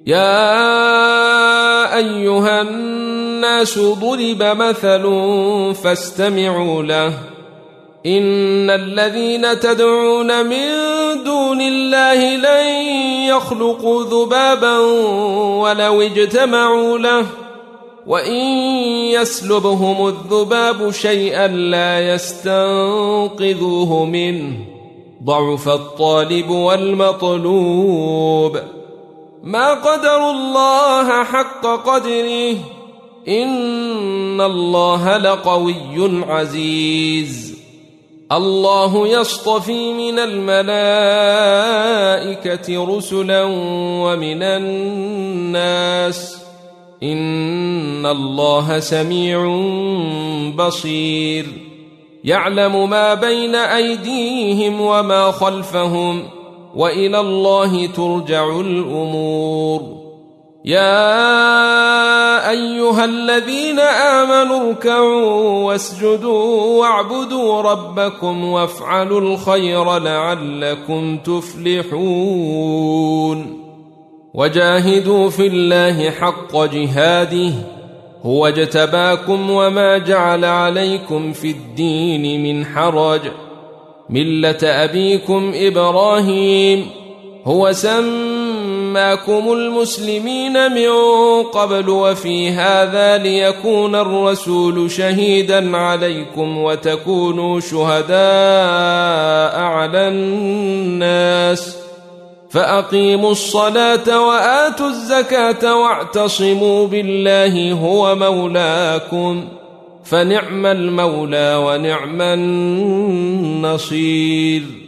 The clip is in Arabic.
يا أيها الناس ضرب مثل فاستمعوا له إن الذين تدعون من دون الله لن يخلقوا ذبابا ولو اجتمعوا له وإن يسلبهم الذباب شيئا لا يستنقذوه منه ضعف الطالب والمطلوب ما قدروا الله حق قدره إن الله لقوي عزيز الله يصطفي من الملائكة رسلا ومن الناس إن الله سميع بصير يعلم ما بين أيديهم وما خلفهم وإلى الله ترجع الأمور يا أيها الذين آمنوا اركعوا واسجدوا واعبدوا ربكم وافعلوا الخير لعلكم تفلحون وجاهدوا في الله حق جهاده هو اجتباكم وما جعل عليكم في الدين من حرج ملة أبيكم إبراهيم هو سماكم المسلمين من قبل وفي هذا ليكون الرسول شهيدا عليكم وتكونوا شهداء على الناس فأقيموا الصلاة وآتوا الزكاة واعتصموا بالله هو مولاكم فنعم المولى ونعم النصير